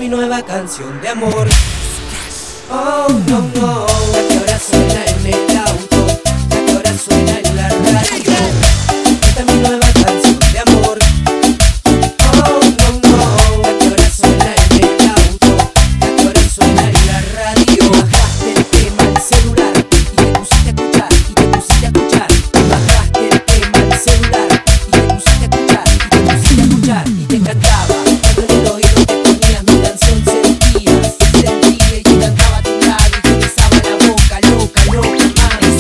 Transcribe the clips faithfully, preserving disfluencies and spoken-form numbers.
mi nueva canción de amor. Oh, no, no, la que ahora suena en el auto, la que ahora suena en la radio. Esta es mi nueva canción de amor. Oh, no, no, la que ahora suena en el auto, la que ahora suena en la radio. Bajaste el tema al celular y te pusiste a escuchar, y te pusiste a escuchar. Bajaste el tema al celular y te pusiste a escuchar, y te pusiste a escuchar, y te encantaba. Cuando en el oído te ponías mi canción sentías, sentías y te cantaba a tu lado y te besaba la boca, loca, loca, más.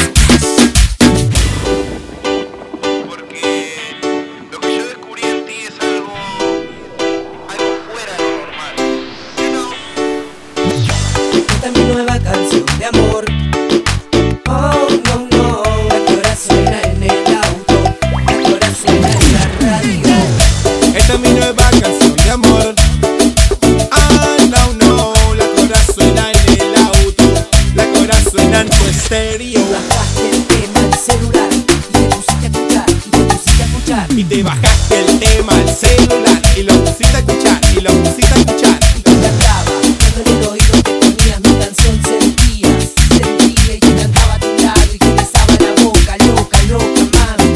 Porque lo que yo descubrí en ti es algo, algo fuera de lo normal. You know? Esta es mi nueva canción de amor. Oh, no, no, la que ahora suena en el auto, la que ahora suena en la radio. Esta es mi nueva canción de amor. Ah, no, no, la que ahora suena en el auto, la que ahora suena en tu estéreo. Bajaste el tema al celular y te pusiste a escuchar, y te pusiste a escuchar. Y te bajaste el tema al celular y lo pusiste a escuchar, y lo pusiste a escuchar. Y te encantaba, cuando en el oído te ponías mi canción sentías, sentías y te cantaba a tu lado y te besaba la boca, loca, loca, mami.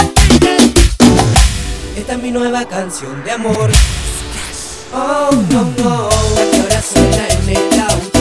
Esta es mi nueva canción de amor. Oh, no, no, la que ahora suena en el auto,